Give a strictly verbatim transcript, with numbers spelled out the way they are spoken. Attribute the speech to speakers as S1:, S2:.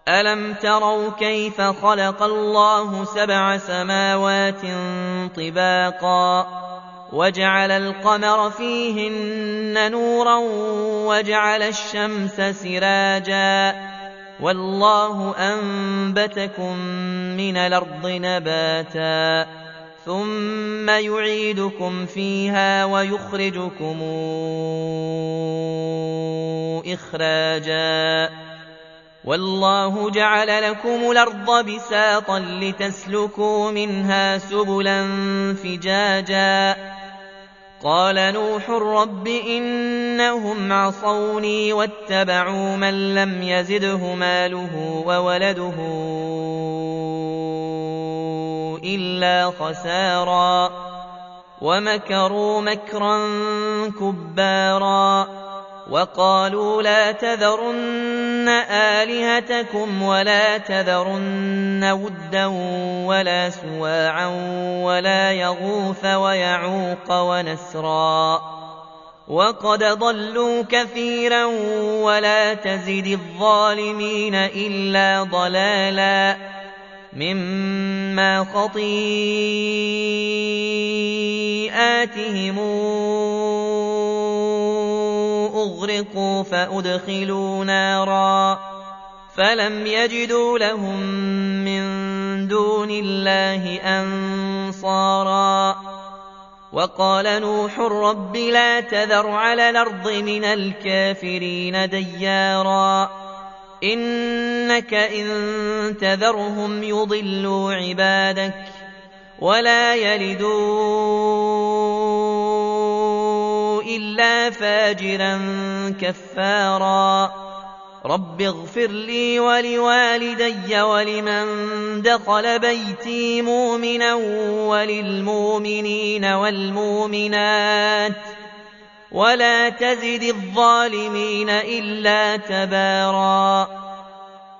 S1: ألم تروا كيف خلق الله سبع سماوات طباقا وجعل القمر فيهن نورا وجعل الشمس سراجا والله أنبتكم من الأرض نباتا ثم يعيدكم فيها ويخرجكم إخراجا والله جعل لكم الأرض بساطا لتسلكوا منها سبلا فجاجا قال نوح رب إنهم عصوني واتبعوا من لم يزده ماله وولده إلا خسارا ومكروا مكرا كبارا وقالوا لا تذرن آلهتكم ولا تذرن ودا ولا سواعا ولا يغوث ويعوق ونسرا وقد ضلوا كثيرا ولا تزد الظالمين إلا ضلالا مما خطيئاتهم أغرقوا فأدخلوا نارا فلم يجدوا لهم من دون الله أنصارا وقال نوح رب لا تذر على الأرض من الكافرين ديارا إنك إن تذرهم يضلوا عبادك ولا يلدوا إلا فاجرا كفارا رب اغفر لي ولوالدي ولمن دخل بيتي مؤمنا وللمؤمنين والمؤمنات ولا تزد الظالمين إلا تبارا